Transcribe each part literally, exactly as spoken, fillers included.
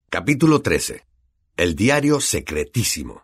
Capítulo trece. El diario secretísimo.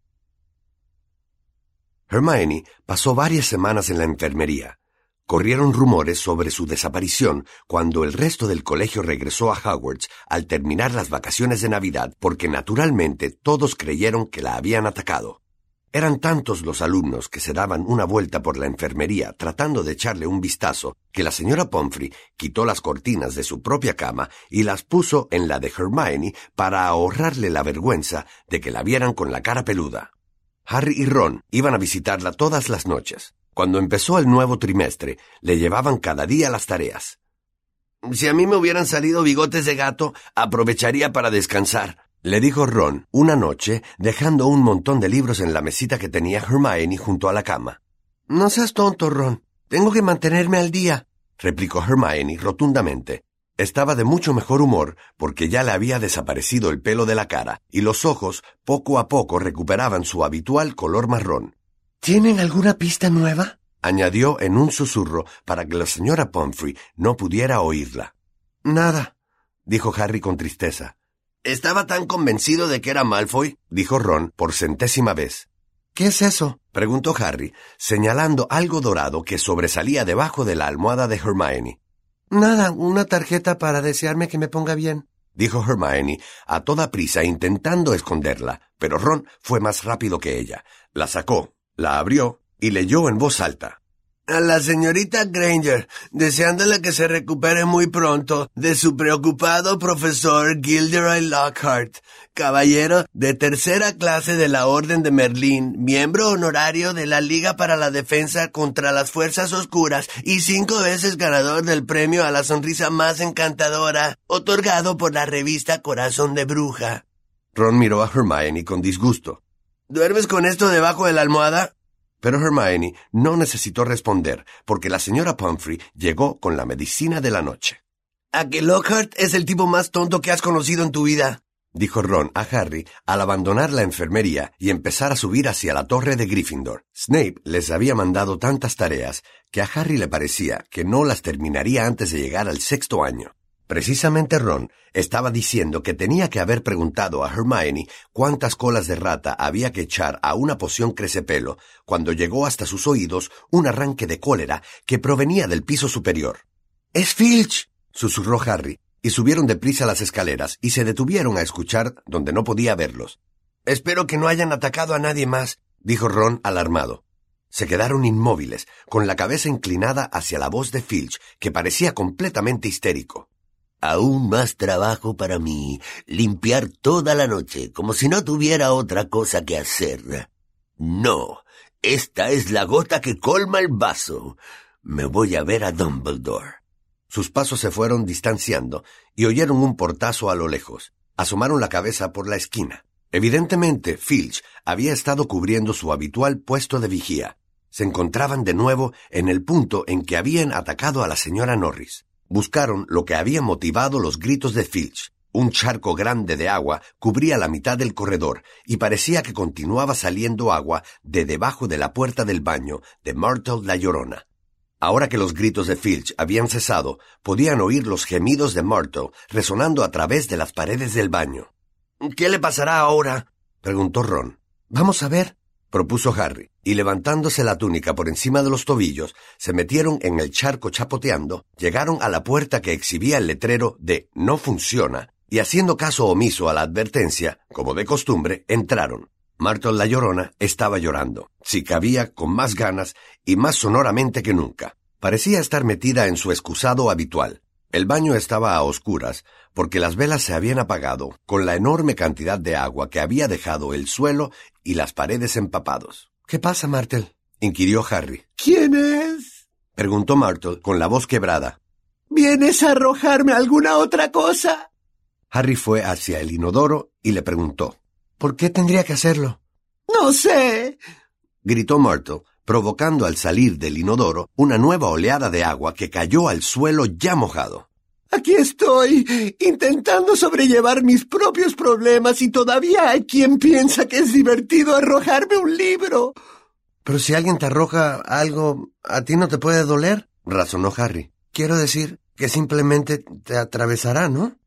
Hermione pasó varias semanas en la enfermería. Corrieron rumores sobre su desaparición cuando el resto del colegio regresó a Hogwarts al terminar las vacaciones de Navidad, porque naturalmente todos creyeron que la habían atacado. Eran tantos los alumnos que se daban una vuelta por la enfermería tratando de echarle un vistazo que la señora Pomfrey quitó las cortinas de su propia cama y las puso en la de Hermione para ahorrarle la vergüenza de que la vieran con la cara peluda. Harry y Ron iban a visitarla todas las noches. Cuando empezó el nuevo trimestre, le llevaban cada día las tareas. «Si a mí me hubieran salido bigotes de gato, aprovecharía para descansar», le dijo Ron una noche, dejando un montón de libros en la mesita que tenía Hermione junto a la cama. «No seas tonto, Ron. Tengo que mantenerme al día», replicó Hermione rotundamente. Estaba de mucho mejor humor porque ya le había desaparecido el pelo de la cara y los ojos poco a poco recuperaban su habitual color marrón. «¿Tienen alguna pista nueva?», añadió en un susurro para que la señora Pomfrey no pudiera oírla. «Nada», dijo Harry con tristeza. «Estaba tan convencido de que era Malfoy», dijo Ron por centésima vez. «¿Qué es eso?», preguntó Harry, señalando algo dorado que sobresalía debajo de la almohada de Hermione. «Nada, una tarjeta para desearme que me ponga bien», dijo Hermione a toda prisa intentando esconderla, pero Ron fue más rápido que ella. La sacó, la abrió y leyó en voz alta. «A la señorita Granger, deseándole que se recupere muy pronto, de su preocupado profesor Gilderoy Lockhart, caballero de tercera clase de la Orden de Merlín, miembro honorario de la Liga para la Defensa contra las Fuerzas Oscuras y cinco veces ganador del premio a la sonrisa más encantadora, otorgado por la revista Corazón de Bruja». Ron miró a Hermione con disgusto. «¿Duermes con esto debajo de la almohada?». Pero Hermione no necesitó responder, porque la señora Pomfrey llegó con la medicina de la noche. «¿A que Lockhart es el tipo más tonto que has conocido en tu vida?», dijo Ron a Harry al abandonar la enfermería y empezar a subir hacia la torre de Gryffindor. Snape les había mandado tantas tareas que a Harry le parecía que no las terminaría antes de llegar al sexto año. Precisamente Ron estaba diciendo que tenía que haber preguntado a Hermione cuántas colas de rata había que echar a una poción crecepelo cuando llegó hasta sus oídos un arranque de cólera que provenía del piso superior. «¡Es Filch!», susurró Harry, y subieron deprisa las escaleras y se detuvieron a escuchar donde no podía verlos. «Espero que no hayan atacado a nadie más», dijo Ron alarmado. Se quedaron inmóviles, con la cabeza inclinada hacia la voz de Filch, que parecía completamente histérico. «Aún más trabajo para mí, limpiar toda la noche, como si no tuviera otra cosa que hacer. No, esta es la gota que colma el vaso. Me voy a ver a Dumbledore». Sus pasos se fueron distanciando y oyeron un portazo a lo lejos. Asomaron la cabeza por la esquina. Evidentemente, Filch había estado cubriendo su habitual puesto de vigía. Se encontraban de nuevo en el punto en que habían atacado a la señora Norris. Buscaron lo que había motivado los gritos de Filch. Un charco grande de agua cubría la mitad del corredor y parecía que continuaba saliendo agua de debajo de la puerta del baño de Myrtle la Llorona. Ahora que los gritos de Filch habían cesado, podían oír los gemidos de Myrtle resonando a través de las paredes del baño. «¿Qué le pasará ahora?», preguntó Ron. «Vamos a ver», propuso Harry, y levantándose la túnica por encima de los tobillos, se metieron en el charco chapoteando, llegaron a la puerta que exhibía el letrero de «No funciona», y haciendo caso omiso a la advertencia, como de costumbre, entraron. Myrtle la Llorona estaba llorando, si cabía con más ganas y más sonoramente que nunca. Parecía estar metida en su excusado habitual. El baño estaba a oscuras, porque las velas se habían apagado con la enorme cantidad de agua que había dejado el suelo y las paredes empapados. «¿Qué pasa, Myrtle?», inquirió Harry. «¿Quién es?», preguntó Myrtle con la voz quebrada. «¿Vienes a arrojarme alguna otra cosa?». Harry fue hacia el inodoro y le preguntó. «¿Por qué tendría que hacerlo?». «No sé», gritó Myrtle, provocando al salir del inodoro una nueva oleada de agua que cayó al suelo ya mojado. «Aquí estoy, intentando sobrellevar mis propios problemas y todavía hay quien piensa que es divertido arrojarme un libro». «Pero si alguien te arroja algo, ¿a ti no te puede doler?», razonó Harry. «Quiero decir que simplemente te atravesará, ¿no?».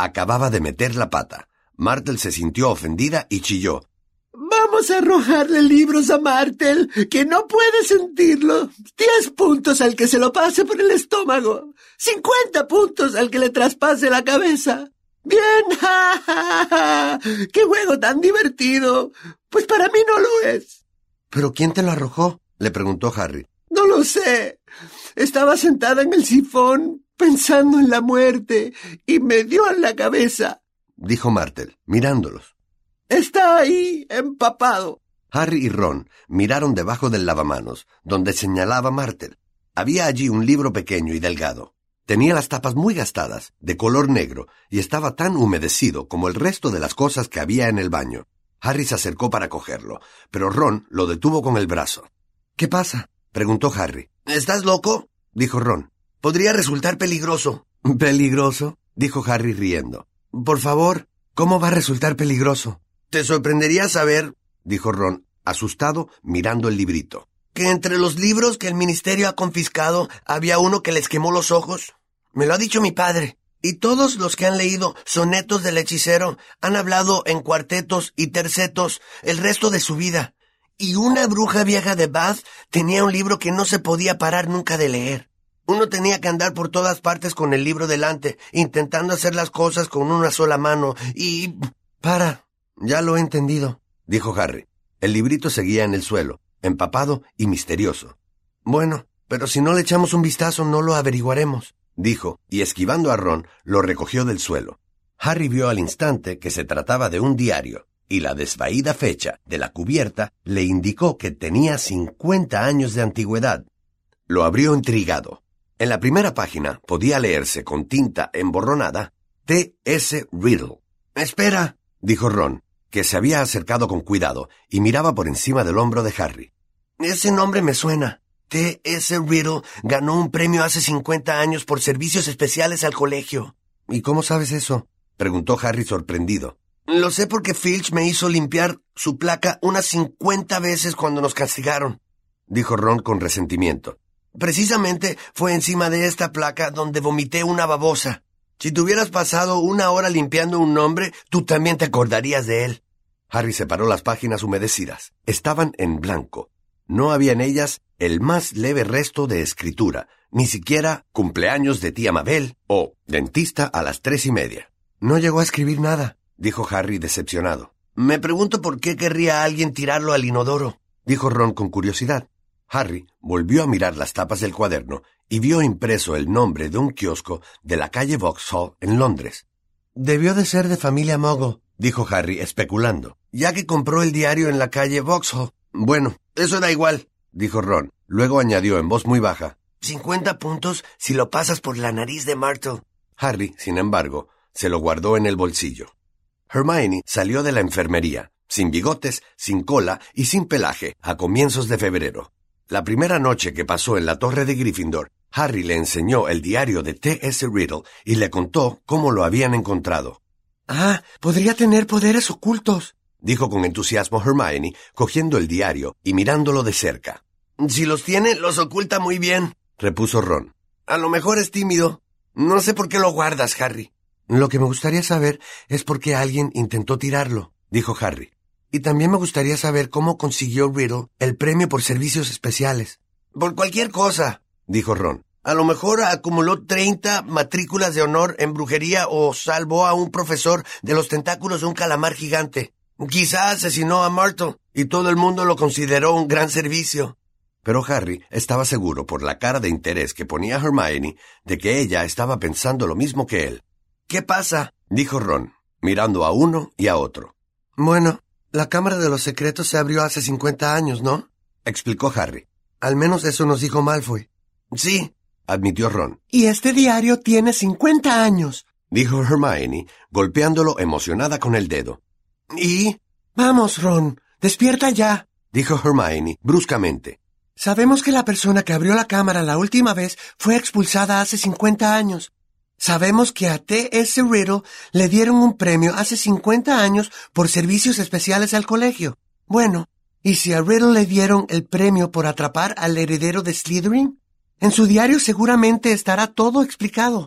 acababa de meter la pata. Martel se sintió ofendida y chilló. Vamos a arrojarle libros a Martel, que no puede sentirlo. Diez puntos al que se lo pase por el estómago. Cincuenta puntos al que le traspase la cabeza. Bien, ja, ja, ja. ¡Qué juego tan divertido! Pues para mí no lo es. ¿Pero quién te lo arrojó?, le preguntó Harry. No lo sé. Estaba sentada en el sifón, pensando en la muerte, y me dio en la cabeza, dijo Martel, mirándolos. Está ahí, empapado. Harry y Ron miraron debajo del lavamanos, donde señalaba Martel. Había allí un libro pequeño y delgado. Tenía las tapas muy gastadas, de color negro, y estaba tan humedecido como el resto de las cosas que había en el baño. Harry se acercó para cogerlo, pero Ron lo detuvo con el brazo. ¿Qué pasa?, preguntó Harry. ¿Estás loco?, dijo Ron. Podría resultar peligroso. ¿Peligroso?, dijo Harry riendo. Por favor, ¿cómo va a resultar peligroso? Te sorprendería saber, dijo Ron, asustado, mirando el librito, que entre los libros que el ministerio ha confiscado había uno que les quemó los ojos. Me lo ha dicho mi padre. Y todos los que han leído sonetos del hechicero han hablado en cuartetos y tercetos el resto de su vida. Y una bruja vieja de Bath tenía un libro que no se podía parar nunca de leer. Uno tenía que andar por todas partes con el libro delante, intentando hacer las cosas con una sola mano y... Para, ya lo he entendido, dijo Harry. El librito seguía en el suelo, empapado y misterioso. Bueno, pero si no le echamos un vistazo no lo averiguaremos, dijo, y esquivando a Ron, lo recogió del suelo. Harry vio al instante que se trataba de un diario, y la desvaída fecha de la cubierta le indicó que tenía cincuenta años de antigüedad. Lo abrió intrigado. En la primera página podía leerse con tinta emborronada T S Riddle. «Espera», dijo Ron, que se había acercado con cuidado y miraba por encima del hombro de Harry. «Ese nombre me suena. T S Riddle ganó un premio hace cincuenta años por servicios especiales al colegio». «¿Y cómo sabes eso?», preguntó Harry sorprendido. «Lo sé porque Filch me hizo limpiar su placa unas cincuenta veces cuando nos castigaron», dijo Ron con resentimiento. «Precisamente fue encima de esta placa donde vomité una babosa. Si te hubieras pasado una hora limpiando un nombre, tú también te acordarías de él». Harry separó las páginas humedecidas. Estaban en blanco. No había en ellas el más leve resto de escritura, ni siquiera cumpleaños de tía Mabel o dentista a las tres y media. «No llegó a escribir nada», dijo Harry decepcionado. «Me pregunto por qué querría alguien tirarlo al inodoro», dijo Ron con curiosidad. Harry volvió a mirar las tapas del cuaderno y vio impreso el nombre de un kiosco de la calle Vauxhall en Londres. «Debió de ser de familia Muggle», dijo Harry especulando, «ya que compró el diario en la calle Vauxhall». «Bueno, eso da igual», dijo Ron. Luego añadió en voz muy baja, «Cincuenta puntos si lo pasas por la nariz de Martel». Harry, sin embargo, se lo guardó en el bolsillo. Hermione salió de la enfermería, sin bigotes, sin cola y sin pelaje, a comienzos de febrero. La primera noche que pasó en la torre de Gryffindor, Harry le enseñó el diario de T S Riddle y le contó cómo lo habían encontrado. «Ah, podría tener poderes ocultos», dijo con entusiasmo Hermione, cogiendo el diario y mirándolo de cerca. «Si los tiene, los oculta muy bien», repuso Ron. «A lo mejor es tímido. No sé por qué lo guardas, Harry». «Lo que me gustaría saber es por qué alguien intentó tirarlo», dijo Harry. «Y también me gustaría saber cómo consiguió Riddle el premio por servicios especiales». «Por cualquier cosa», dijo Ron. «A lo mejor acumuló treinta matrículas de honor en brujería o salvó a un profesor de los tentáculos de un calamar gigante. Quizá asesinó a Martel y todo el mundo lo consideró un gran servicio». Pero Harry estaba seguro por la cara de interés que ponía Hermione de que ella estaba pensando lo mismo que él. «¿Qué pasa?», dijo Ron, mirando a uno y a otro. «Bueno, la Cámara de los Secretos se abrió hace cincuenta años, ¿no?», explicó Harry. «Al menos eso nos dijo Malfoy». «Sí», admitió Ron. «Y este diario tiene cincuenta años», dijo Hermione, golpeándolo emocionada con el dedo. «¿Y? Vamos, Ron, despierta ya», dijo Hermione bruscamente. «Sabemos que la persona que abrió la cámara la última vez fue expulsada hace cincuenta años. Sabemos que a T S Riddle le dieron un premio hace cincuenta años por servicios especiales al colegio. Bueno, ¿y si a Riddle le dieron el premio por atrapar al heredero de Slytherin? En su diario seguramente estará todo explicado».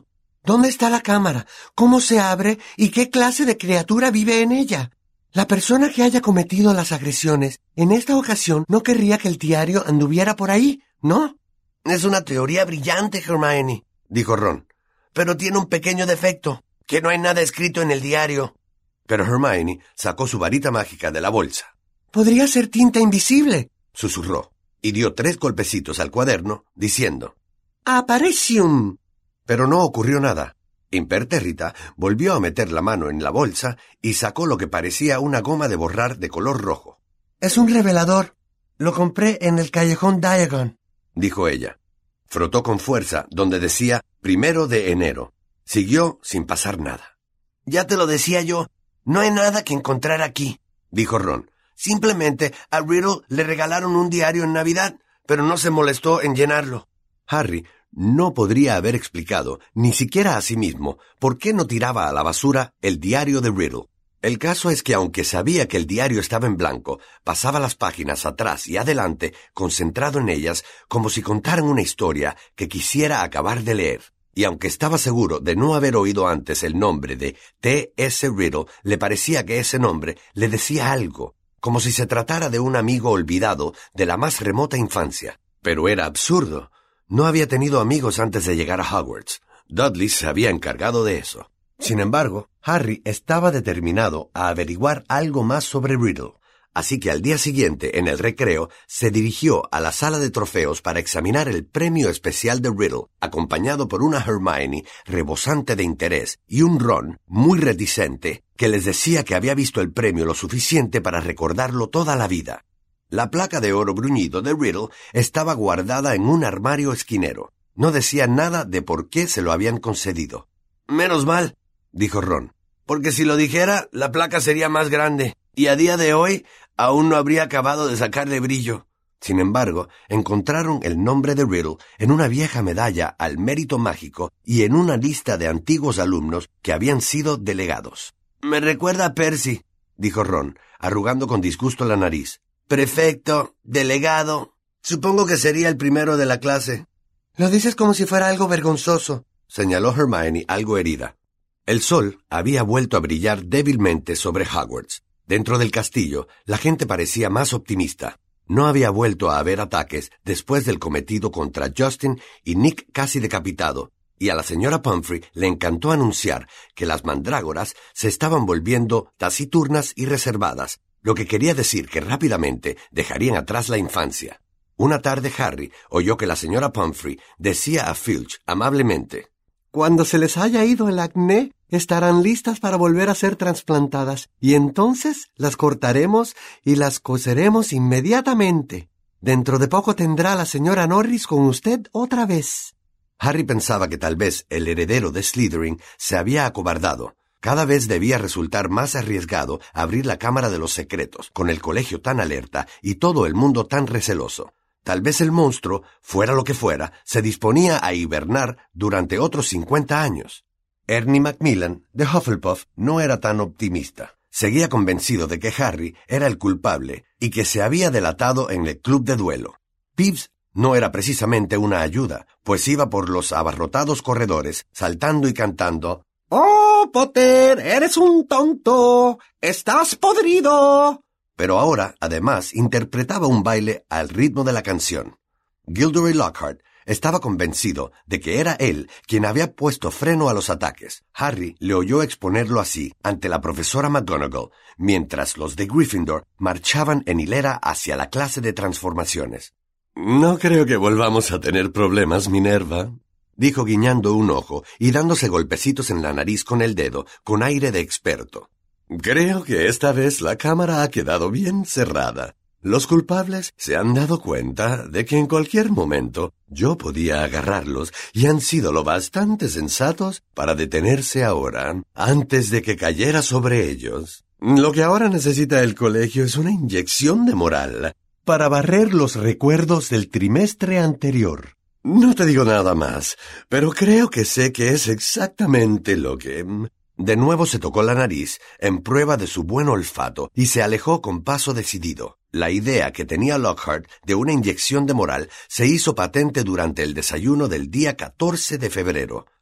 ¿Dónde está la cámara? ¿Cómo se abre? ¿Y qué clase de criatura vive en ella? La persona que haya cometido las agresiones en esta ocasión no querría que el diario anduviera por ahí, ¿no? Es una teoría brillante, Hermione, dijo Ron. Pero tiene un pequeño defecto, que no hay nada escrito en el diario. Pero Hermione sacó su varita mágica de la bolsa. Podría ser tinta invisible, susurró, y dio tres golpecitos al cuaderno, diciendo: ¡Aparecium! Pero no ocurrió nada. Impertérrita volvió a meter la mano en la bolsa y sacó lo que parecía una goma de borrar de color rojo. Es un revelador. Lo compré en el callejón Diagon, dijo ella. Frotó con fuerza donde decía primero de enero. Siguió sin pasar nada. Ya te lo decía yo, no hay nada que encontrar aquí, dijo Ron. Simplemente a Riddle le regalaron un diario en Navidad, pero no se molestó en llenarlo. Harry no podría haber explicado, ni siquiera a sí mismo, por qué no tiraba a la basura el diario de Riddle. El caso es que aunque sabía que el diario estaba en blanco, pasaba las páginas atrás y adelante, concentrado en ellas, como si contaran una historia que quisiera acabar de leer. Y aunque estaba seguro de no haber oído antes el nombre de T S Riddle, le parecía que ese nombre le decía algo, como si se tratara de un amigo olvidado de la más remota infancia. Pero era absurdo. No había tenido amigos antes de llegar a Hogwarts. Dudley se había encargado de eso. Sin embargo, Harry estaba determinado a averiguar algo más sobre Riddle. Así que al día siguiente, en el recreo, se dirigió a la sala de trofeos para examinar el premio especial de Riddle, acompañado por una Hermione rebosante de interés y un Ron muy reticente que les decía que había visto el premio lo suficiente para recordarlo toda la vida. La placa de oro bruñido de Riddle estaba guardada en un armario esquinero. No decía nada de por qué se lo habían concedido. Menos mal, dijo Ron, porque si lo dijera, la placa sería más grande, y a día de hoy aún no habría acabado de sacarle brillo. Sin embargo, encontraron el nombre de Riddle en una vieja medalla al mérito mágico y en una lista de antiguos alumnos que habían sido delegados. Me recuerda a Percy, dijo Ron, arrugando con disgusto la nariz. Prefecto, delegado. Supongo que sería el primero de la clase. Lo dices como si fuera algo vergonzoso, señaló Hermione algo herida. El sol había vuelto a brillar débilmente sobre Hogwarts. Dentro del castillo, la gente parecía más optimista. No había vuelto a haber ataques después del cometido contra Justin y Nick casi decapitado, y a la señora Pumphrey le encantó anunciar que las mandrágoras se estaban volviendo taciturnas y reservadas, lo que quería decir que rápidamente dejarían atrás la infancia. Una tarde Harry oyó que la señora Pumphrey decía a Filch amablemente: «Cuando se les haya ido el acné, estarán listas para volver a ser trasplantadas, y entonces las cortaremos y las coseremos inmediatamente. Dentro de poco tendrá la señora Norris con usted otra vez». Harry pensaba que tal vez el heredero de Slytherin se había acobardado. Cada vez debía resultar más arriesgado abrir la Cámara de los Secretos, con el colegio tan alerta y todo el mundo tan receloso. Tal vez el monstruo, fuera lo que fuera, se disponía a hibernar durante otros cincuenta años. Ernie Macmillan, de Hufflepuff, no era tan optimista. Seguía convencido de que Harry era el culpable y que se había delatado en el club de duelo. Peeves no era precisamente una ayuda, pues iba por los abarrotados corredores, saltando y cantando: «¡Oh, Potter, eres un tonto! ¡Estás podrido!». Pero ahora, además, interpretaba un baile al ritmo de la canción. Gilderoy Lockhart estaba convencido de que era él quien había puesto freno a los ataques. Harry le oyó exponerlo así ante la profesora McGonagall, mientras los de Gryffindor marchaban en hilera hacia la clase de transformaciones. «No creo que volvamos a tener problemas, Minerva», dijo guiñando un ojo y dándose golpecitos en la nariz con el dedo, con aire de experto. «Creo que esta vez la cámara ha quedado bien cerrada. Los culpables se han dado cuenta de que en cualquier momento yo podía agarrarlos y han sido lo bastante sensatos para detenerse ahora, antes de que cayera sobre ellos. Lo que ahora necesita el colegio es una inyección de moral para barrer los recuerdos del trimestre anterior. No te digo nada más, pero creo que sé que es exactamente lo que...» De nuevo se tocó la nariz, en prueba de su buen olfato, y se alejó con paso decidido. La idea que tenía Lockhart de una inyección de moral se hizo patente durante el desayuno del día catorce de febrero.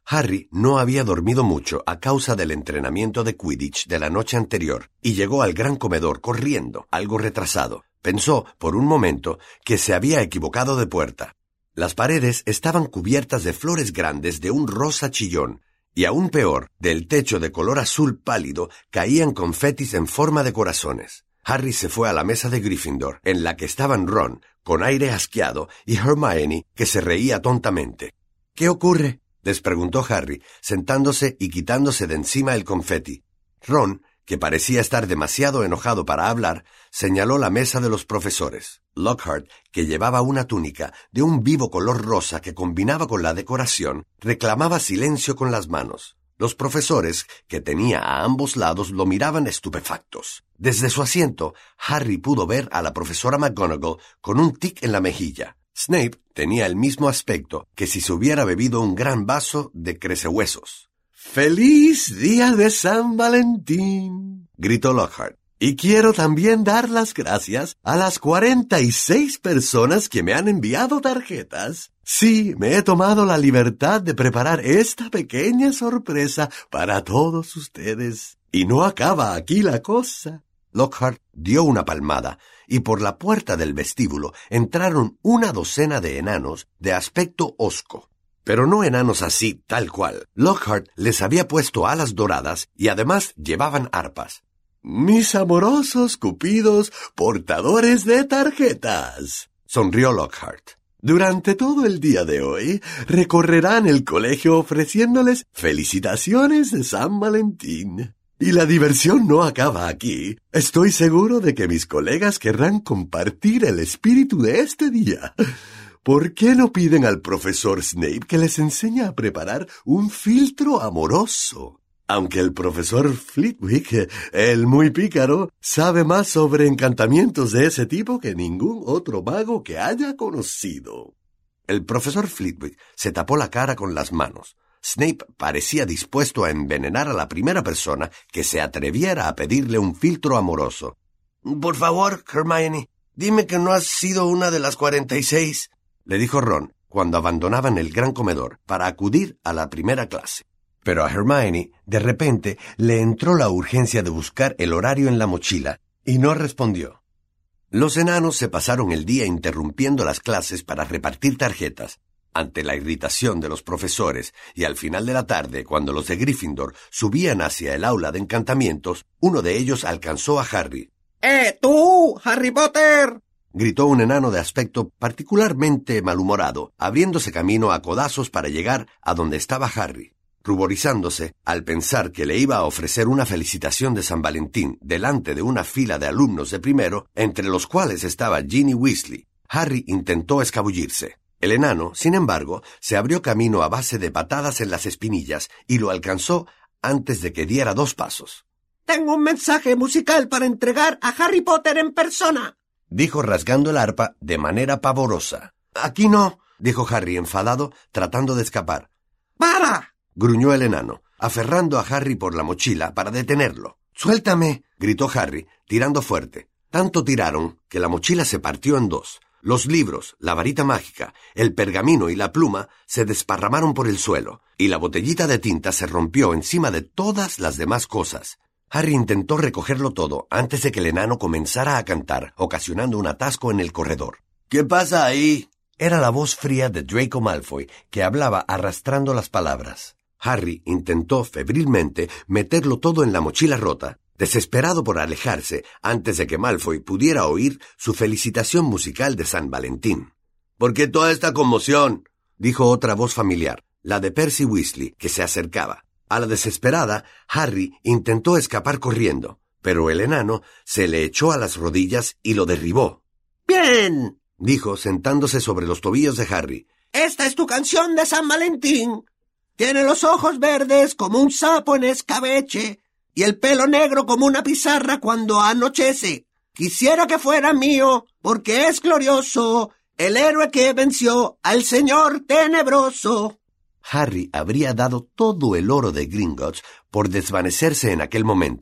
Harry no había dormido mucho a causa del entrenamiento de Quidditch de la noche anterior y llegó al gran comedor corriendo, algo retrasado. Pensó, por un momento, que se había equivocado de puerta. Las paredes estaban cubiertas de flores grandes de un rosa chillón, y aún peor, del techo de color azul pálido caían confetis en forma de corazones. Harry se fue a la mesa de Gryffindor, en la que estaban Ron, con aire asqueado, y Hermione, que se reía tontamente. «¿Qué ocurre?», les preguntó Harry, sentándose y quitándose de encima el confeti. Ron, que parecía estar demasiado enojado para hablar, señaló la mesa de los profesores. Lockhart, que llevaba una túnica de un vivo color rosa que combinaba con la decoración, reclamaba silencio con las manos. Los profesores, que tenía a ambos lados, lo miraban estupefactos. Desde su asiento, Harry pudo ver a la profesora McGonagall con un tic en la mejilla. Snape tenía el mismo aspecto que si se hubiera bebido un gran vaso de crecehuesos. «¡Feliz día de San Valentín!», gritó Lockhart. «Y quiero también dar las gracias a las cuarenta y seis personas que me han enviado tarjetas. Sí, me he tomado la libertad de preparar esta pequeña sorpresa para todos ustedes. Y no acaba aquí la cosa». Lockhart dio una palmada, y por la puerta del vestíbulo entraron una docena de enanos de aspecto hosco. Pero no enanos así, tal cual. Lockhart les había puesto alas doradas y además llevaban arpas. «Mis amorosos cupidos portadores de tarjetas», sonrió Lockhart. «Durante todo el día de hoy recorrerán el colegio ofreciéndoles felicitaciones de San Valentín. Y la diversión no acaba aquí. Estoy seguro de que mis colegas querrán compartir el espíritu de este día. ¿Por qué no piden al profesor Snape que les enseñe a preparar un filtro amoroso? Aunque el profesor Flitwick, el muy pícaro, sabe más sobre encantamientos de ese tipo que ningún otro mago que haya conocido». El profesor Flitwick se tapó la cara con las manos. Snape parecía dispuesto a envenenar a la primera persona que se atreviera a pedirle un filtro amoroso. «Por favor, Hermione, dime que no has sido una de las cuarenta y seis», le dijo Ron cuando abandonaban el gran comedor para acudir a la primera clase. Pero a Hermione, de repente, le entró la urgencia de buscar el horario en la mochila y no respondió. Los enanos se pasaron el día interrumpiendo las clases para repartir tarjetas. Ante la irritación de los profesores y al final de la tarde, cuando los de Gryffindor subían hacia el aula de encantamientos, uno de ellos alcanzó a Harry. ¡Eh, tú, Harry Potter!, gritó un enano de aspecto particularmente malhumorado, abriéndose camino a codazos para llegar a donde estaba Harry. Ruborizándose al pensar que le iba a ofrecer una felicitación de San Valentín delante de una fila de alumnos de primero, entre los cuales estaba Ginny Weasley, Harry intentó escabullirse. El enano, sin embargo, se abrió camino a base de patadas en las espinillas y lo alcanzó antes de que diera dos pasos. «Tengo un mensaje musical para entregar a Harry Potter en persona», dijo rasgando el arpa de manera pavorosa. «Aquí no», dijo Harry enfadado, tratando de escapar. «¡Para!», gruñó el enano, aferrando a Harry por la mochila para detenerlo. «Suéltame», gritó Harry, tirando fuerte. Tanto tiraron que la mochila se partió en dos. Los libros, la varita mágica, el pergamino y la pluma se desparramaron por el suelo, y la botellita de tinta se rompió encima de todas las demás cosas. Harry intentó recogerlo todo antes de que el enano comenzara a cantar, ocasionando un atasco en el corredor. «¿Qué pasa ahí?», era la voz fría de Draco Malfoy, que hablaba arrastrando las palabras. Harry intentó febrilmente meterlo todo en la mochila rota, desesperado por alejarse antes de que Malfoy pudiera oír su felicitación musical de San Valentín. «¿Por qué toda esta conmoción?», dijo otra voz familiar, la de Percy Weasley, que se acercaba. A la desesperada, Harry intentó escapar corriendo, pero el enano se le echó a las rodillas y lo derribó. «Bien», dijo sentándose sobre los tobillos de Harry. «Esta es tu canción de San Valentín. Tiene los ojos verdes como un sapo en escabeche y el pelo negro como una pizarra cuando anochece. Quisiera que fuera mío, porque es glorioso, el héroe que venció al señor tenebroso». Harry habría dado todo el oro de Gringotts por desvanecerse en aquel momento.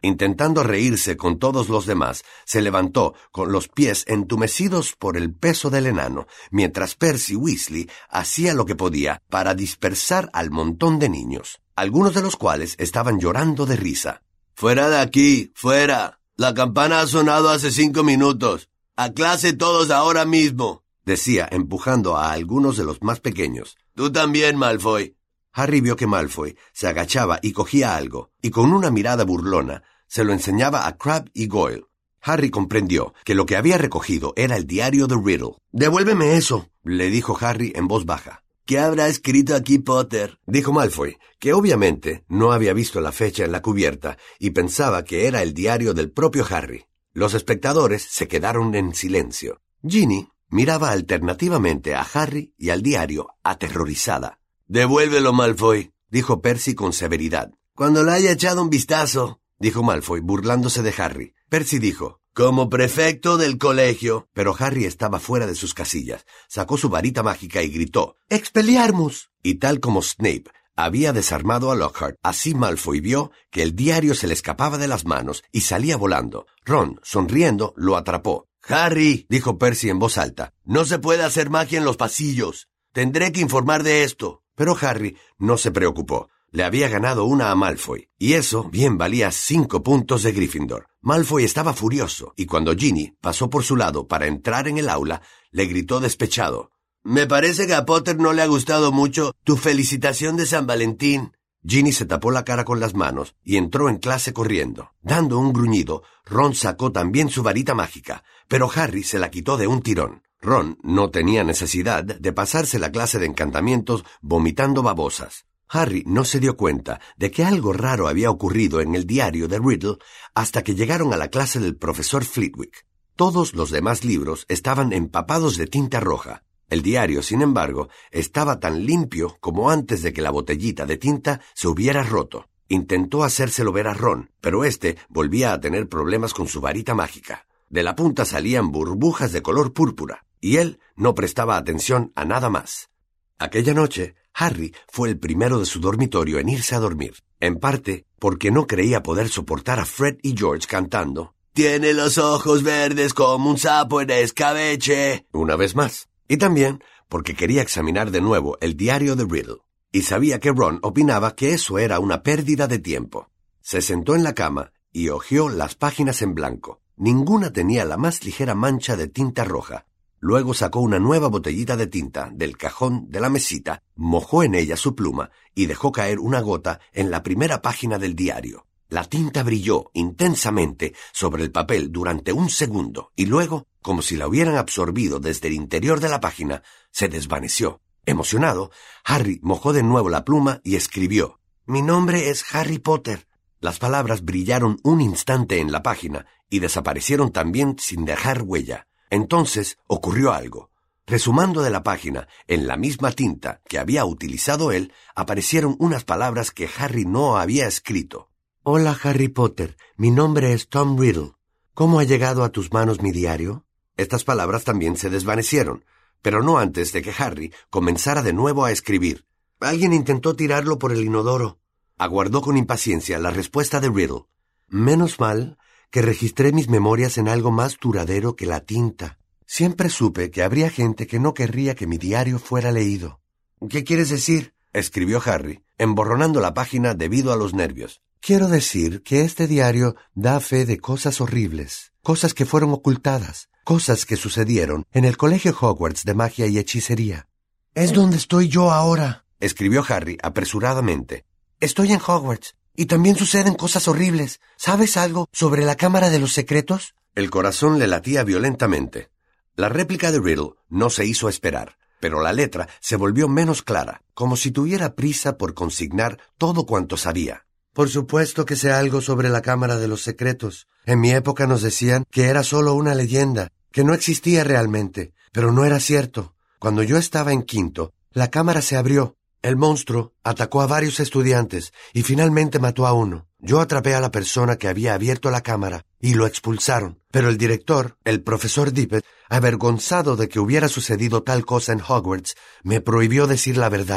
Intentando reírse con todos los demás, se levantó con los pies entumecidos por el peso del enano, mientras Percy Weasley hacía lo que podía para dispersar al montón de niños, algunos de los cuales estaban llorando de risa. «Fuera de aquí, fuera. La campana ha sonado hace cinco minutos. A clase todos ahora mismo», decía, empujando a algunos de los más pequeños. «Tú también, Malfoy». Harry vio que Malfoy se agachaba y cogía algo, y con una mirada burlona se lo enseñaba a Crabbe y Goyle. Harry comprendió que lo que había recogido era el diario de Riddle. «Devuélveme eso», le dijo Harry en voz baja. «¿Qué habrá escrito aquí Potter?», dijo Malfoy, que obviamente no había visto la fecha en la cubierta y pensaba que era el diario del propio Harry. Los espectadores se quedaron en silencio. Ginny miraba alternativamente a Harry y al diario, aterrorizada. «Devuélvelo, Malfoy», dijo Percy con severidad. «Cuando le haya echado un vistazo», dijo Malfoy, burlándose de Harry. Percy dijo, «Como prefecto del colegio». Pero Harry estaba fuera de sus casillas. Sacó su varita mágica y gritó, «¡Expelliarmus!». Y tal como Snape había desarmado a Lockhart, así Malfoy vio que el diario se le escapaba de las manos y salía volando. Ron, sonriendo, lo atrapó. «Harry», dijo Percy en voz alta, «no se puede hacer magia en los pasillos. Tendré que informar de esto». Pero Harry no se preocupó. Le había ganado una a Malfoy, y eso bien valía cinco puntos de Gryffindor. Malfoy estaba furioso, y cuando Ginny pasó por su lado para entrar en el aula, le gritó despechado, «Me parece que a Potter no le ha gustado mucho tu felicitación de San Valentín». Ginny se tapó la cara con las manos y entró en clase corriendo. Dando un gruñido, Ron sacó también su varita mágica, pero Harry se la quitó de un tirón. Ron no tenía necesidad de pasarse la clase de encantamientos vomitando babosas. Harry no se dio cuenta de que algo raro había ocurrido en el diario de Riddle hasta que llegaron a la clase del profesor Flitwick. Todos los demás libros estaban empapados de tinta roja. El diario, sin embargo, estaba tan limpio como antes de que la botellita de tinta se hubiera roto. Intentó hacérselo ver a Ron, pero éste volvía a tener problemas con su varita mágica. De la punta salían burbujas de color púrpura, y él no prestaba atención a nada más. Aquella noche, Harry fue el primero de su dormitorio en irse a dormir, en parte porque no creía poder soportar a Fred y George cantando «Tiene los ojos verdes como un sapo en escabeche» una vez más, y también porque quería examinar de nuevo el diario de Riddle, y sabía que Ron opinaba que eso era una pérdida de tiempo. Se sentó en la cama y hojeó las páginas en blanco. Ninguna tenía la más ligera mancha de tinta roja. Luego sacó una nueva botellita de tinta del cajón de la mesita, mojó en ella su pluma y dejó caer una gota en la primera página del diario. La tinta brilló intensamente sobre el papel durante un segundo y luego, como si la hubieran absorbido desde el interior de la página, se desvaneció. Emocionado, Harry mojó de nuevo la pluma y escribió: «Mi nombre es Harry Potter». Las palabras brillaron un instante en la página y desaparecieron también sin dejar huella. Entonces ocurrió algo. Resumando de la página, en la misma tinta que había utilizado él, aparecieron unas palabras que Harry no había escrito. «Hola, Harry Potter. Mi nombre es Tom Riddle. ¿Cómo ha llegado a tus manos mi diario?» Estas palabras también se desvanecieron, pero no antes de que Harry comenzara de nuevo a escribir. «Alguien intentó tirarlo por el inodoro». Aguardó con impaciencia la respuesta de Riddle. «Menos mal que registré mis memorias en algo más duradero que la tinta. Siempre supe que habría gente que no querría que mi diario fuera leído». «¿Qué quieres decir?», escribió Harry, emborronando la página debido a los nervios. «Quiero decir que este diario da fe de cosas horribles, cosas que fueron ocultadas, cosas que sucedieron en el Colegio Hogwarts de Magia y Hechicería». «Es donde estoy yo ahora», escribió Harry apresuradamente. «Estoy en Hogwarts. Y también suceden cosas horribles. ¿Sabes algo sobre la Cámara de los Secretos?» El corazón le latía violentamente. La réplica de Riddle no se hizo esperar, pero la letra se volvió menos clara, como si tuviera prisa por consignar todo cuanto sabía. «Por supuesto que sé algo sobre la Cámara de los Secretos. En mi época nos decían que era solo una leyenda, que no existía realmente, pero no era cierto. Cuando yo estaba en quinto, la cámara se abrió. El monstruo atacó a varios estudiantes y finalmente mató a uno. Yo atrapé a la persona que había abierto la cámara y lo expulsaron. Pero el director, el profesor Dippet, avergonzado de que hubiera sucedido tal cosa en Hogwarts, me prohibió decir la verdad.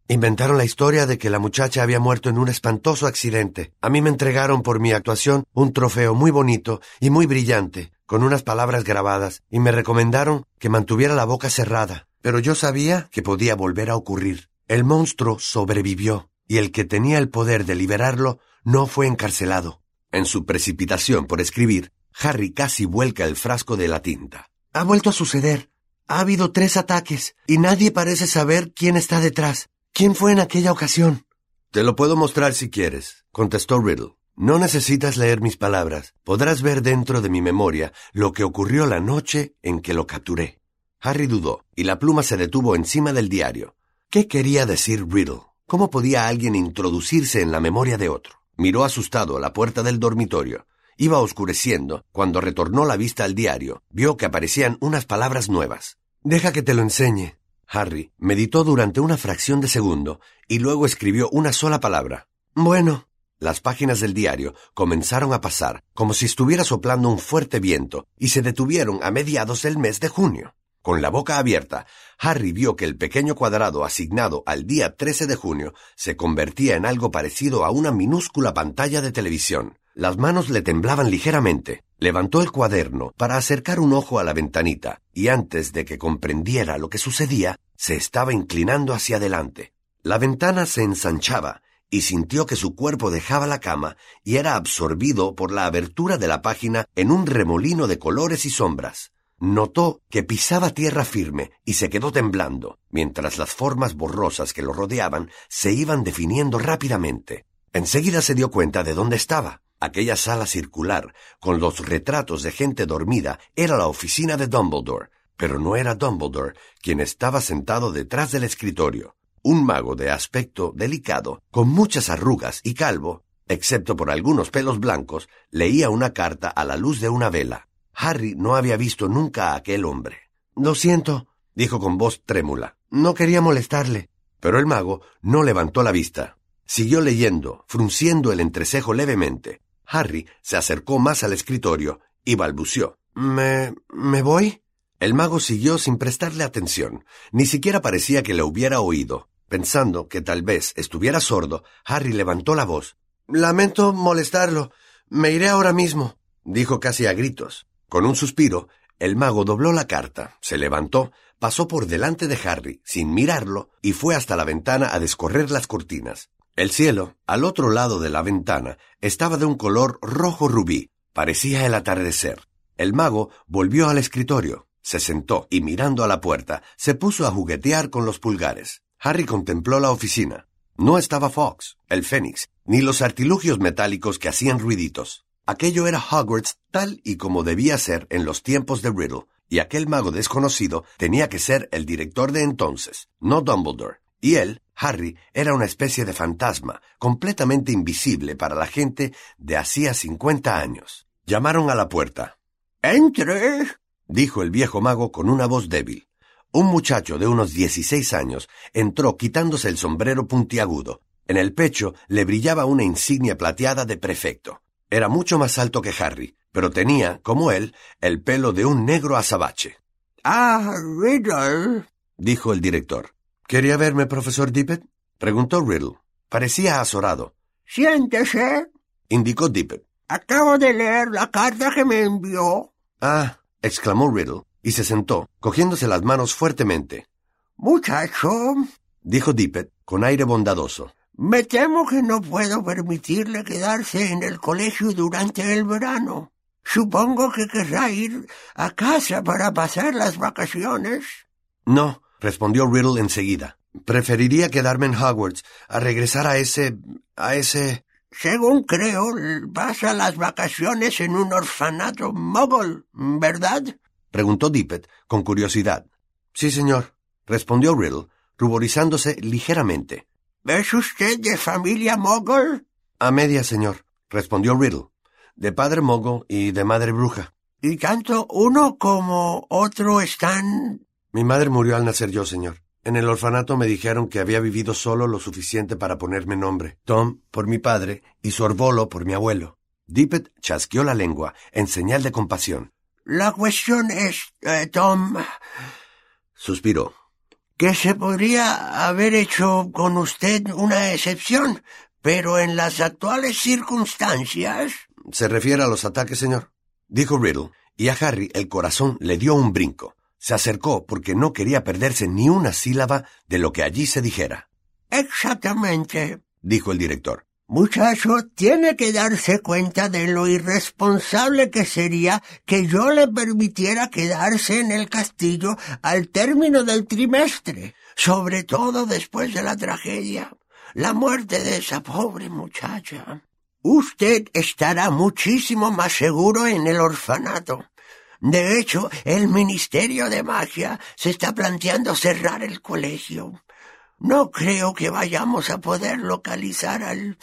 Inventaron la historia de que la muchacha había muerto en un espantoso accidente. A mí me entregaron por mi actuación un trofeo muy bonito y muy brillante, con unas palabras grabadas, y me recomendaron que mantuviera la boca cerrada. Pero yo sabía que podía volver a ocurrir. El monstruo sobrevivió, y el que tenía el poder de liberarlo no fue encarcelado. En su precipitación por escribir, Harry casi vuelca el frasco de la tinta. Ha vuelto a suceder. Ha habido tres ataques, y nadie parece saber quién está detrás. ¿Quién fue en aquella ocasión? Te lo puedo mostrar si quieres, contestó Riddle. No necesitas leer mis palabras. Podrás ver dentro de mi memoria lo que ocurrió la noche en que lo capturé. Harry dudó, y la pluma se detuvo encima del diario. ¿Qué quería decir Riddle? ¿Cómo podía alguien introducirse en la memoria de otro? Miró asustado a la puerta del dormitorio. Iba oscureciendo. Cuando retornó la vista al diario, vio que aparecían unas palabras nuevas. Deja que te lo enseñe. Harry meditó durante una fracción de segundo y luego escribió una sola palabra. Bueno. Las páginas del diario comenzaron a pasar como si estuviera soplando un fuerte viento y se detuvieron a mediados del mes de junio. Con la boca abierta, Harry vio que el pequeño cuadrado asignado al día trece de junio se convertía en algo parecido a una minúscula pantalla de televisión. Las manos le temblaban ligeramente. Levantó el cuaderno para acercar un ojo a la ventanita, y antes de que comprendiera lo que sucedía, se estaba inclinando hacia adelante. La ventana se ensanchaba, y sintió que su cuerpo dejaba la cama y era absorbido por la abertura de la página en un remolino de colores y sombras. Notó que pisaba tierra firme y se quedó temblando, mientras las formas borrosas que lo rodeaban se iban definiendo rápidamente. Enseguida se dio cuenta de dónde estaba. Aquella sala circular, con los retratos de gente dormida, era la oficina de Dumbledore, pero no era Dumbledore quien estaba sentado detrás del escritorio. Un mago de aspecto delicado, con muchas arrugas y calvo, excepto por algunos pelos blancos, leía una carta a la luz de una vela. Harry no había visto nunca a aquel hombre. «Lo siento», dijo con voz trémula. «No quería molestarle». Pero el mago no levantó la vista. Siguió leyendo, frunciendo el entrecejo levemente. Harry se acercó más al escritorio y balbuceó. ¿Me... me voy? El mago siguió sin prestarle atención. Ni siquiera parecía que le hubiera oído. Pensando que tal vez estuviera sordo, Harry levantó la voz. «Lamento molestarlo. Me iré ahora mismo», dijo casi a gritos. Con un suspiro, el mago dobló la carta, se levantó, pasó por delante de Harry, sin mirarlo, y fue hasta la ventana a descorrer las cortinas. El cielo, al otro lado de la ventana, estaba de un color rojo rubí. Parecía el atardecer. El mago volvió al escritorio, se sentó y mirando a la puerta, se puso a juguetear con los pulgares. Harry contempló la oficina. No estaba Fawkes, el Fénix, ni los artilugios metálicos que hacían ruiditos. Aquello era Hogwarts tal y como debía ser en los tiempos de Riddle, y aquel mago desconocido tenía que ser el director de entonces, no Dumbledore. Y él, Harry, era una especie de fantasma, completamente invisible para la gente de hacía cincuenta años. Llamaron a la puerta. «¡Entre!», dijo el viejo mago con una voz débil. Un muchacho de unos dieciséis años entró quitándose el sombrero puntiagudo. En el pecho le brillaba una insignia plateada de prefecto. Era mucho más alto que Harry, pero tenía, como él, el pelo de un negro azabache. «Ah, Riddle», dijo el director. «¿Quería verme, profesor Dippet?», preguntó Riddle. Parecía azorado. «Siéntese», indicó Dippet. «Acabo de leer la carta que me envió». «Ah», exclamó Riddle, y se sentó, cogiéndose las manos fuertemente. «Muchacho», dijo Dippet, con aire bondadoso. «me temo que no puedo permitirle quedarse en el colegio durante el verano. Supongo que querrá ir a casa para pasar las vacaciones». «No», respondió Riddle enseguida. «Preferiría quedarme en Hogwarts a regresar a ese... a ese...» «Según creo, pasa las vacaciones en un orfanato Muggle, ¿verdad?», preguntó Dippet con curiosidad. «Sí, señor», respondió Riddle, ruborizándose ligeramente. «¿Es usted de familia Muggle?» «A media, señor», respondió Riddle. «De padre Muggle y de madre bruja». «¿Y tanto uno como otro están...?» «Mi madre murió al nacer yo, señor. En el orfanato me dijeron que había vivido solo lo suficiente para ponerme nombre. Tom por mi padre y Sorvolo por mi abuelo». Dippet chasqueó la lengua en señal de compasión. «La cuestión es, eh, Tom...» Suspiró. que se podría haber hecho con usted una excepción, pero en las actuales circunstancias... ¿Se refiere a los ataques, señor?, dijo Riddle, y a Harry el corazón le dio un brinco. Se acercó porque no quería perderse ni una sílaba de lo que allí se dijera. Exactamente, dijo el director. Muchacho, tiene que darse cuenta de lo irresponsable que sería que yo le permitiera quedarse en el castillo al término del trimestre, sobre todo después de la tragedia, la muerte de esa pobre muchacha. Usted estará muchísimo más seguro en el orfanato. De hecho, el Ministerio de Magia se está planteando cerrar el colegio. No creo que vayamos a poder localizar al...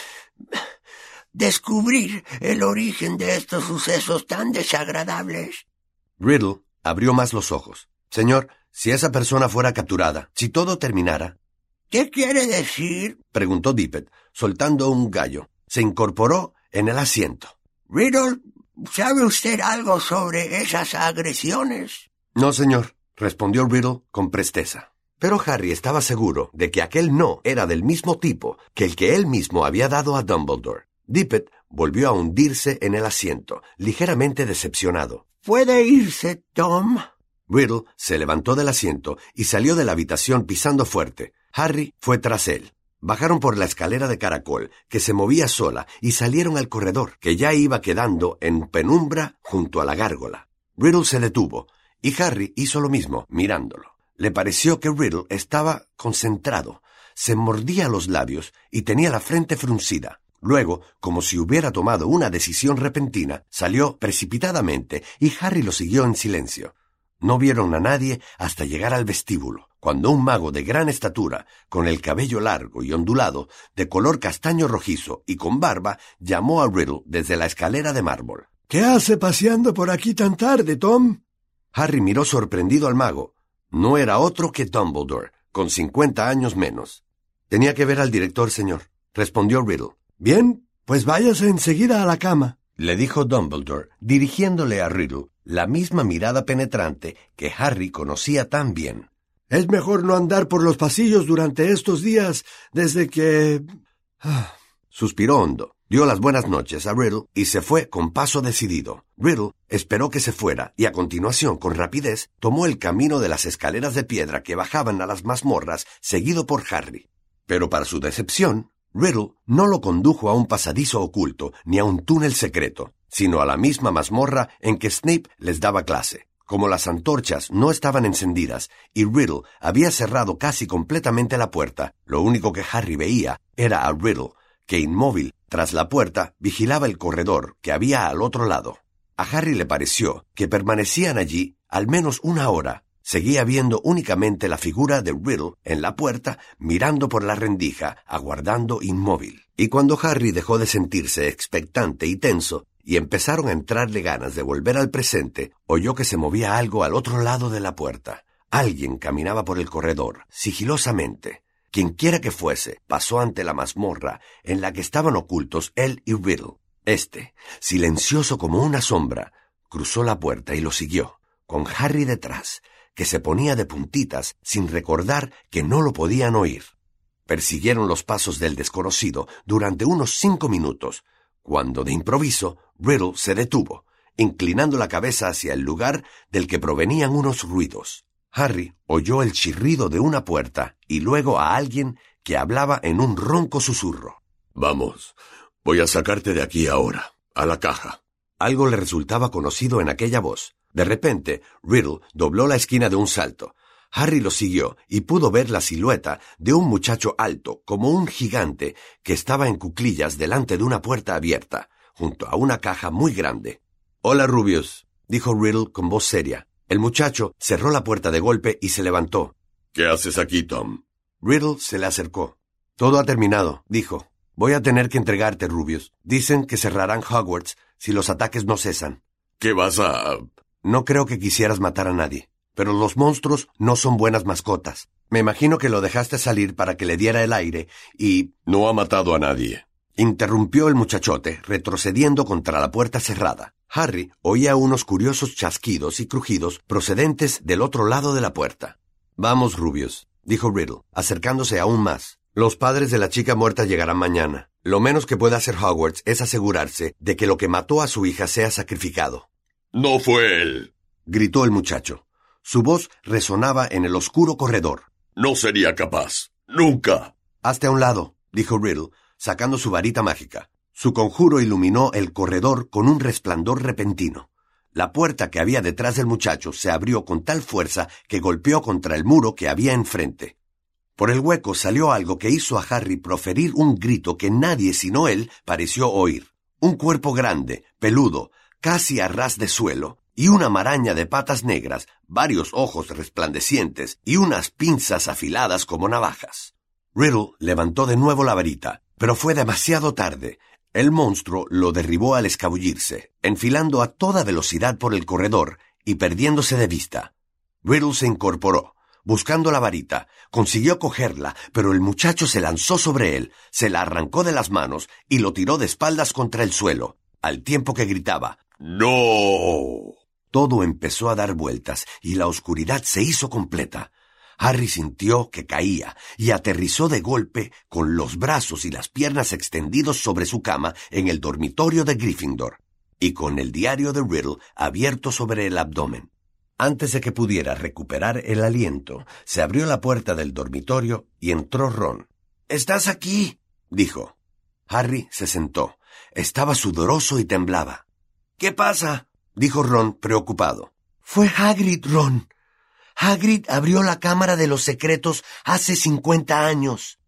descubrir el origen de estos sucesos tan desagradables. Riddle abrió más los ojos. Señor, si esa persona fuera capturada, si todo terminara... ¿Qué quiere decir?, preguntó Dippet, soltando un gallo. Se incorporó en el asiento. Riddle, ¿sabe usted algo sobre esas agresiones? No, señor, respondió Riddle con presteza. Pero Harry estaba seguro de que aquel no era del mismo tipo que el que él mismo había dado a Dumbledore. Dippet volvió a hundirse en el asiento, ligeramente decepcionado. ¿Puede irse, Tom? Riddle se levantó del asiento y salió de la habitación pisando fuerte. Harry fue tras él. Bajaron por la escalera de caracol, que se movía sola, y salieron al corredor, que ya iba quedando en penumbra junto a la gárgola. Riddle se detuvo, y Harry hizo lo mismo, mirándolo. Le pareció que Riddle estaba concentrado, se mordía los labios y tenía la frente fruncida. Luego, como si hubiera tomado una decisión repentina, salió precipitadamente y Harry lo siguió en silencio. No vieron a nadie hasta llegar al vestíbulo, cuando un mago de gran estatura, con el cabello largo y ondulado, de color castaño rojizo y con barba, llamó a Riddle desde la escalera de mármol. ¿Qué hace paseando por aquí tan tarde, Tom? Harry miró sorprendido al mago. No era otro que Dumbledore, con cincuenta años menos. Tenía que ver al director, señor, respondió Riddle. Bien, pues váyase enseguida a la cama, le dijo Dumbledore, dirigiéndole a Riddle la misma mirada penetrante que Harry conocía tan bien. Es mejor no andar por los pasillos durante estos días desde que... Suspiró hondo. Dio las buenas noches a Riddle y se fue con paso decidido. Riddle esperó que se fuera y a continuación, con rapidez, tomó el camino de las escaleras de piedra que bajaban a las mazmorras, seguido por Harry. Pero para su decepción, Riddle no lo condujo a un pasadizo oculto ni a un túnel secreto, sino a la misma mazmorra en que Snape les daba clase. Como las antorchas no estaban encendidas y Riddle había cerrado casi completamente la puerta, lo único que Harry veía era a Riddle, que inmóvil tras la puerta vigilaba el corredor que había al otro lado. A Harry le pareció que permanecían allí al menos una hora. Seguía viendo únicamente la figura de Riddle en la puerta, mirando por la rendija, aguardando inmóvil. Y cuando Harry dejó de sentirse expectante y tenso, y empezaron a entrarle ganas de volver al presente, oyó que se movía algo al otro lado de la puerta. Alguien caminaba por el corredor, sigilosamente. Quienquiera que fuese, pasó ante la mazmorra en la que estaban ocultos él y Riddle. Este, silencioso como una sombra, cruzó la puerta y lo siguió, con Harry detrás, que se ponía de puntitas sin recordar que no lo podían oír. Persiguieron los pasos del desconocido durante unos cinco minutos, cuando de improviso Riddle se detuvo, inclinando la cabeza hacia el lugar del que provenían unos ruidos. Harry oyó el chirrido de una puerta y luego a alguien que hablaba en un ronco susurro. Vamos, voy a sacarte de aquí ahora, a la caja. Algo le resultaba conocido en aquella voz. De repente, Riddle dobló la esquina de un salto. Harry lo siguió y pudo ver la silueta de un muchacho alto, como un gigante, que estaba en cuclillas delante de una puerta abierta, junto a una caja muy grande. «Hola, Rubius», dijo Riddle con voz seria. El muchacho cerró la puerta de golpe y se levantó. «¿Qué haces aquí, Tom?» Riddle se le acercó. «Todo ha terminado», dijo. «Voy a tener que entregarte, Rubius. Dicen que cerrarán Hogwarts si los ataques no cesan». «¿Qué vas a...?» «No creo que quisieras matar a nadie, pero los monstruos no son buenas mascotas. Me imagino que lo dejaste salir para que le diera el aire y...» «No ha matado a nadie», interrumpió el muchachote, retrocediendo contra la puerta cerrada. Harry oía unos curiosos chasquidos y crujidos procedentes del otro lado de la puerta. «Vamos, Rubius», dijo Riddle, acercándose aún más. Los padres de la chica muerta llegarán mañana. Lo menos que puede hacer Hogwarts es asegurarse de que lo que mató a su hija sea sacrificado. No fue él, gritó el muchacho. Su voz resonaba en el oscuro corredor. No sería capaz. Nunca. Hazte a un lado, dijo Riddle, sacando su varita mágica. Su conjuro iluminó el corredor con un resplandor repentino. La puerta que había detrás del muchacho se abrió con tal fuerza que golpeó contra el muro que había enfrente. Por el hueco salió algo que hizo a Harry proferir un grito que nadie sino él pareció oír. Un cuerpo grande, peludo, casi a ras de suelo, y una maraña de patas negras, varios ojos resplandecientes y unas pinzas afiladas como navajas. Riddle levantó de nuevo la varita, pero fue demasiado tarde. El monstruo lo derribó al escabullirse, enfilando a toda velocidad por el corredor y perdiéndose de vista. Riddle se incorporó. Buscando la varita, consiguió cogerla, pero el muchacho se lanzó sobre él, se la arrancó de las manos y lo tiró de espaldas contra el suelo, al tiempo que gritaba «¡No!». Todo empezó a dar vueltas y la oscuridad se hizo completa. Harry sintió que caía y aterrizó de golpe con los brazos y las piernas extendidos sobre su cama en el dormitorio de Gryffindor y con el diario de Riddle abierto sobre el abdomen. Antes de que pudiera recuperar el aliento, se abrió la puerta del dormitorio y entró Ron. «¿Estás aquí?», dijo. Harry se sentó. Estaba sudoroso y temblaba. «¿Qué pasa?», dijo Ron preocupado. «Fue Hagrid, Ron. Hagrid abrió la Cámara de los Secretos hace cincuenta años.